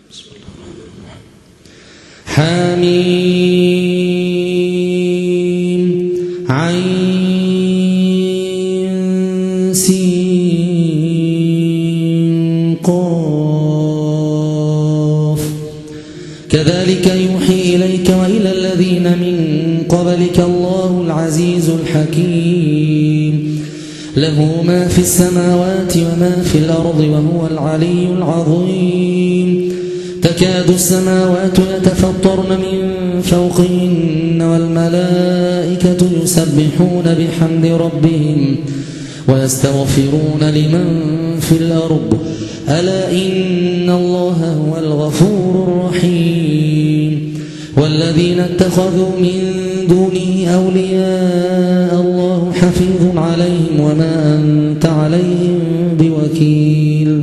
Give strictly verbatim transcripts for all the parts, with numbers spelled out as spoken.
حميم عين سين قاف كذلك يوحي إليك وإلى الذين من قبلك الله العزيز الحكيم له ما في السماوات وما في الأرض وهو العلي العظيم تكاد السماوات يتفطرن من فوقهن والملائكة يسبحون بحمد ربهم ويستغفرون لمن في الأرض ألا إن الله هو الغفور الرحيم والذين اتخذوا من دونه أولياء الله حفيظ عليهم وما أنت عليهم بوكيل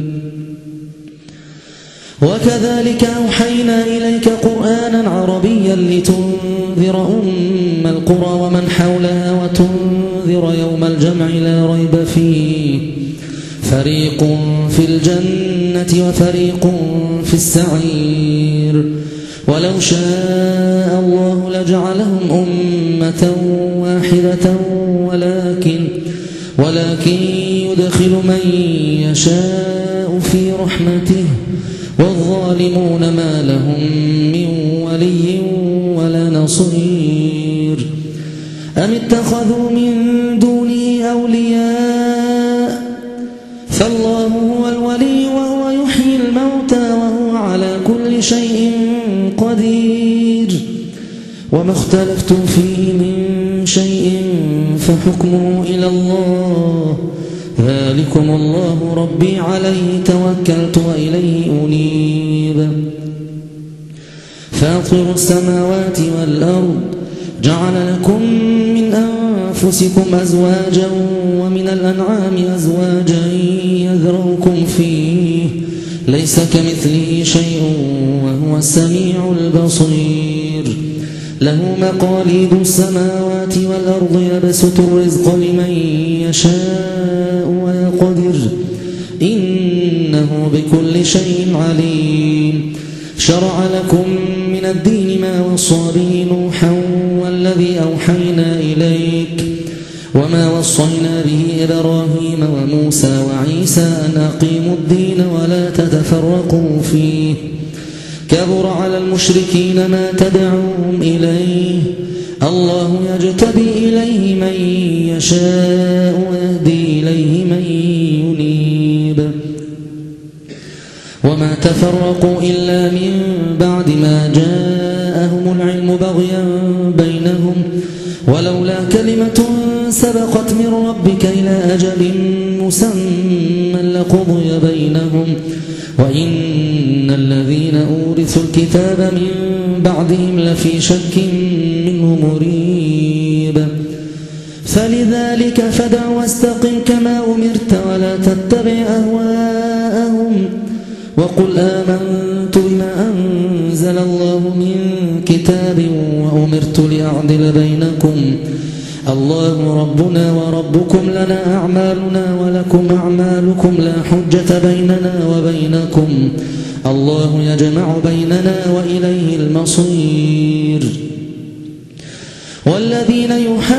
وكذلك أوحينا إليك قرآنا عربيا لتنذر أم القرى ومن حولها وتنذر يوم الجمع لا ريب فيه فريق في الجنة وفريق في السعير ولو شاء الله لجعلهم أمة واحدة ولكن ولكن يدخل من يشاء في رحمته والظالمون ما لهم من ولي ولا نصير أم اتخذوا من دونه أولياء فالله هو الولي وهو يحيي الموتى وهو على كل شيء قدير وما اختلفتم فيه من شيء فحكمه إلى الله ذلكم الله ربي عليه توكلت وإليه أنيب فاطر السماوات والأرض جعل لكم من أنفسكم أزواجا ومن الأنعام أزواجا يذرؤكم فيه ليس كمثله شيء وهو السميع البصير له مقاليد السماوات والأرض يبسط الرزق لمن يشاء ويقدر إنه بكل شيء عليم شرع لكم من الدين ما وصى به نوحا والذي أوحينا إليك وما وصينا به إبراهيم وموسى وعيسى أن أقيموا الدين ولا تتفرقوا فيه كبر على المشركين ما تدعوهم إليه الله يجتبي إليه من يشاء ويهدي إليه من ينيب وما تفرقوا إلا من بعد ما جاءهم العلم بغيا بينهم ولولا كلمة سبقت من ربك إلى أجل مسمى لقضي بينهم وإن الذين أورثوا الكتاب من بعدهم لفي شك منه مريب فلذلك فدع واستقم كما أمرت ولا تتبع أهواءهم وقل آمنت بما أنزل الله من كتاب وأمرت لأعدل بينكم الله ربنا وربكم لنا أعمالنا ولكم أعمالكم لا حجة بيننا وبينكم الله يجمع بيننا وإليه المصير والذين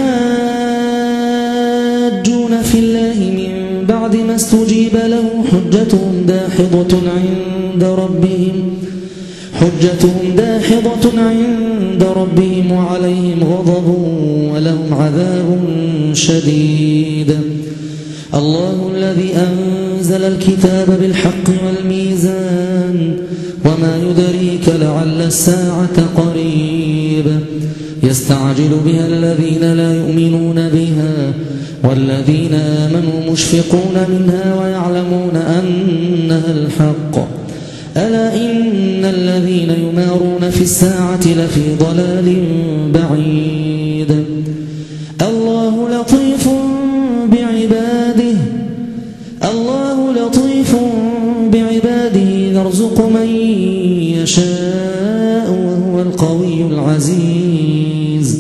يحاجون في الله من بعد ما استجيب له حجتهم داحضة عند ربهم حجتهم داحضة عند ربهم وعليهم غضب ولهم عذاب شديد الله الذي أنزل الكتاب بالحق والميزان وما يدريك لعل الساعة قريب يستعجل بها الذين لا يؤمنون بها والذين آمنوا مشفقون منها ويعلمون أنها الحق ألا إن الذين يمارون في الساعة لفي ضلال بعيد الله لطيف بعباده الله لطيف بعباده يرزق من يشاء وهو القوي العزيز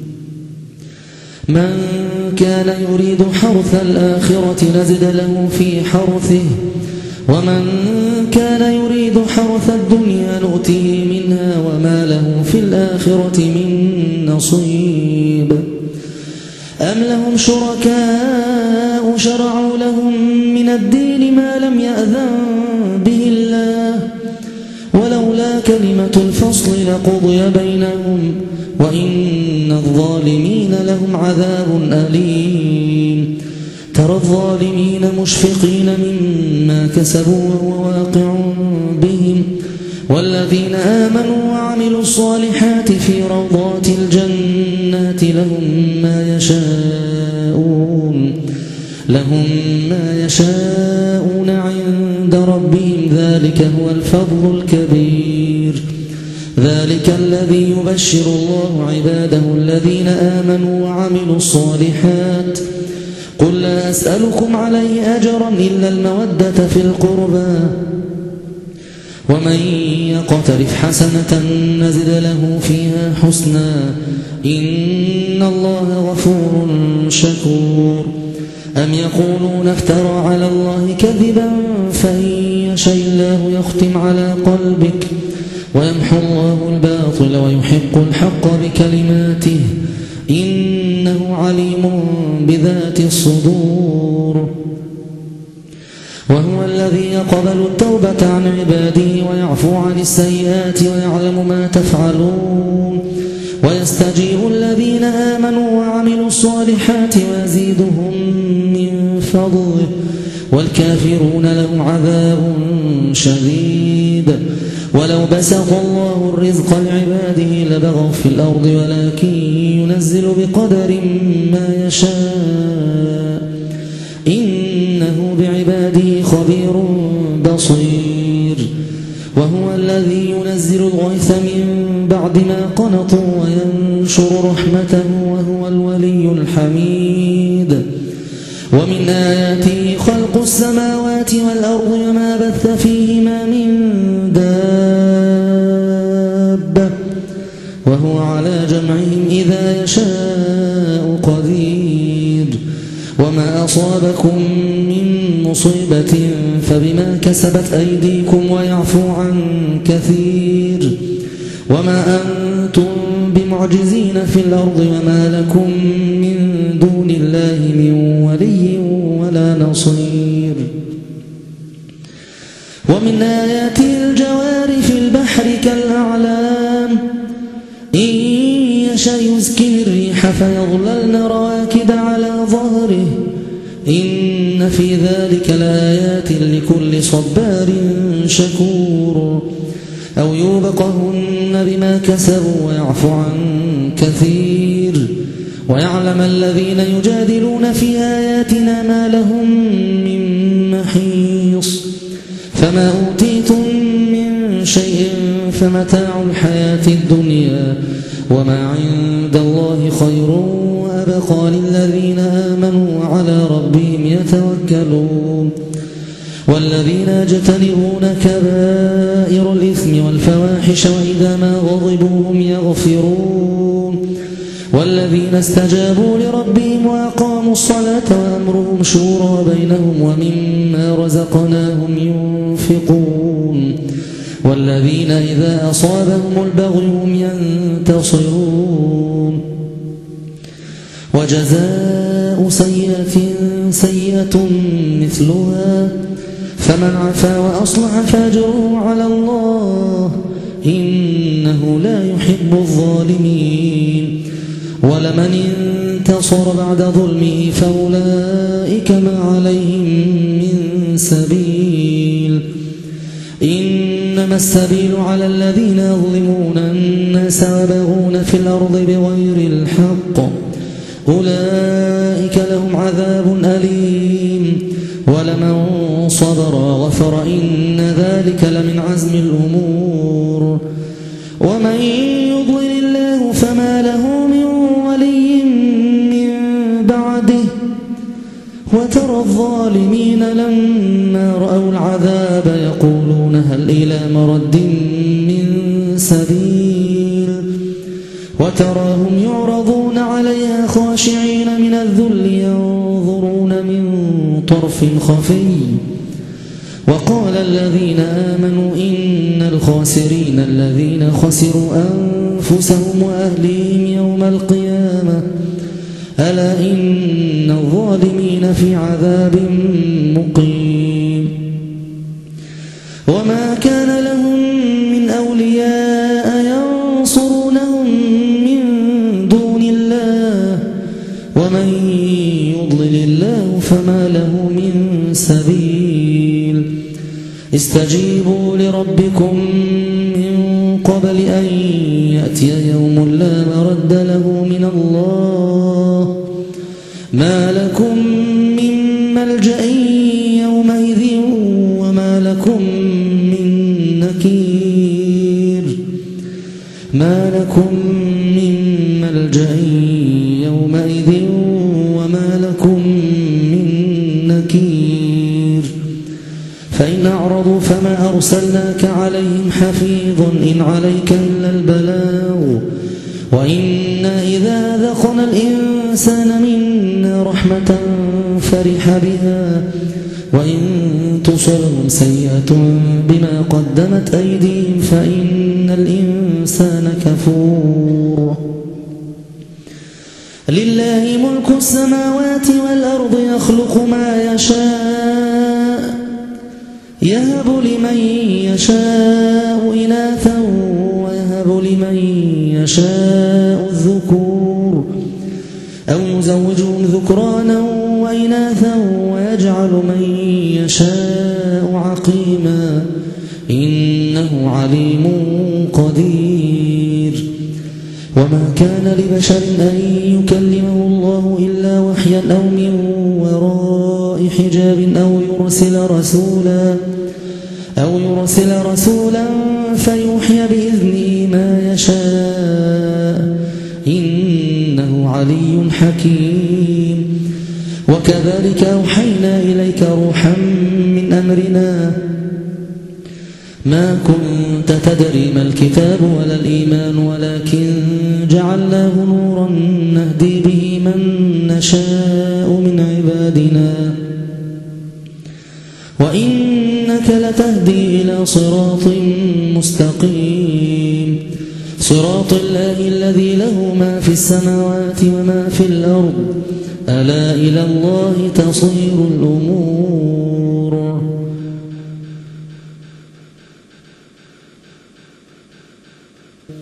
من كان يريد حرث الآخرة نزد له في حرثه ومن كان يريد يريد حرث الدنيا نؤته منها وما له في الآخرة من نصيب أم لهم شركاء شرعوا لهم من الدين ما لم يأذن به الله ولولا كلمة الفصل لقضي بينهم وإن الظالمين لهم عذاب أليم ترى الظالمين مشفقين مما كسبوا وهو واقع بهم والذين آمنوا وعملوا الصالحات في روضات الجنات لهم ما يشاءون لهم ما يشاءون عند ربهم ذلك هو الفضل الكبير ذلك الذي يبشر الله عباده الذين آمنوا وعملوا الصالحات قل لا أسألكم عليه أجرا إلا المودة في القربى ومن يقترف حسنة نزد له فيها حسنا إن الله غفور شكور أم يقولون افترى على الله كذبا فإن يشاء الله يختم على قلبك ويمحو الله الباطل ويحق الحق بكلماته إنه عليم بذات الصدور وهو الذي يقبل التوبة عن عباده ويعفو عن السيئات ويعلم ما تفعلون ويستجيب الذين آمنوا وعملوا الصالحات ويزيدهم من فضله والكافرون لهم عذاب شديد ولو بسط الله الرزق لعباده لبغوا في الأرض ولكن ينزل بقدر ما يشاء إنه بعباده خبير بصير وهو الذي ينزل الغيث من بعد ما قنطوا وينشر رحمته وهو الولي الحميد ومن آياته خلق السماوات والأرض وما بث فيهما من دابة وهو على جمعهم إذا يشاء قدير وما أصابكم من مصيبة فبما كسبت أيديكم ويعفو عن كثير وما أنتم بمعجزين في الأرض وما لكم من دون الله من ولي ولا نصير ومن آياته الجوار في البحر كالأعلام إن يشأ يسكن الريح فيظللن رواكد على ظهره إن في ذلك لآيات لكل صبار شكور أو يوبقهن بما كسبوا ويعفو عن كثير ويعلم الذين يجادلون في آياتنا ما لهم من محيص فما أوتيتم من شيء فمتاع الحياة الدنيا وما عند الله خير وأبقى للذين آمنوا وعلى ربهم يتوكلون والذين يجتنبون كبائر الإثم والفواحش وإذا ما غضبوا هم يغفرون والذين استجابوا لربهم وأقاموا الصلاة وأمرهم شورى بينهم ومما رزقناهم ينفقون والذين إذا أصابهم البغي هم ينتصرون وجزاء سيئة سيئة مثلها فمن عفا وأصلح فأجره على الله إنه لا يحب الظالمين ولمن انتصر بعد ظلمه فأولئك ما عليهم من سبيل إنما السبيل على الذين يظلمون الناس ويبغون في الأرض بغير الحق أولئك لهم عذاب أليم ولمن صبر وغفر إن ذلك لمن عزم الأمور ومن يضلل الله فما له من ولي من بعده وترى الظالمين لما رأوا العذاب يقولون هل إلى مرد من سبيل وتراهم يعرضون عليها خاشعين من الذل ينظرون من طرف خفي وقال قال الذين آمنوا إن الخاسرين الذين خسروا أنفسهم وأهليهم يوم القيامة ألا إن الظالمين في عذاب مقيم وما كان لهم من أولياء ينصرونهم من دون الله ومن يضلل الله فما له من سبيل استجيبوا لربكم من قبل أن يأتي يوم لا مرد له من الله ما لكم من ملجأ يومئذ وما لكم من نكير ما لكم من ملجأ يومئذ وما لكم من نكير فإن أعرضوا فما أرسلناك عليهم حفيظ إن عليك إلا البلاغ وإنا إذا ذقنا الإنسان منا رحمة فرح بها وإن تصرهم سيئة بما قدمت أيديهم فإن الإنسان كفور لله ملك السماوات والأرض يخلق ما يشاء يهب لمن يشاء إناثا ويهب لمن يشاء الذكور أو يزوجهم ذكرانا وإناثا ويجعل من يشاء عقيما إنه عليم قدير وما كان لبشر أن يكلمه الله إلا وحيا أو من وراء حجاب أو يرسل رسولا أو يرسل رسولا فيوحي بإذنه ما يشاء إنه علي حكيم وكذلك أوحينا إليك روحا من أمرنا ما كنت تدري ما الكتاب ولا الإيمان ولكن جعلناه نورا نهدي به من نشاء من عبادنا وإنك لتهدي إلى صراط مستقيم صراط الله الذي له ما في السماوات وما في الأرض ألا إلى الله تصير الأمور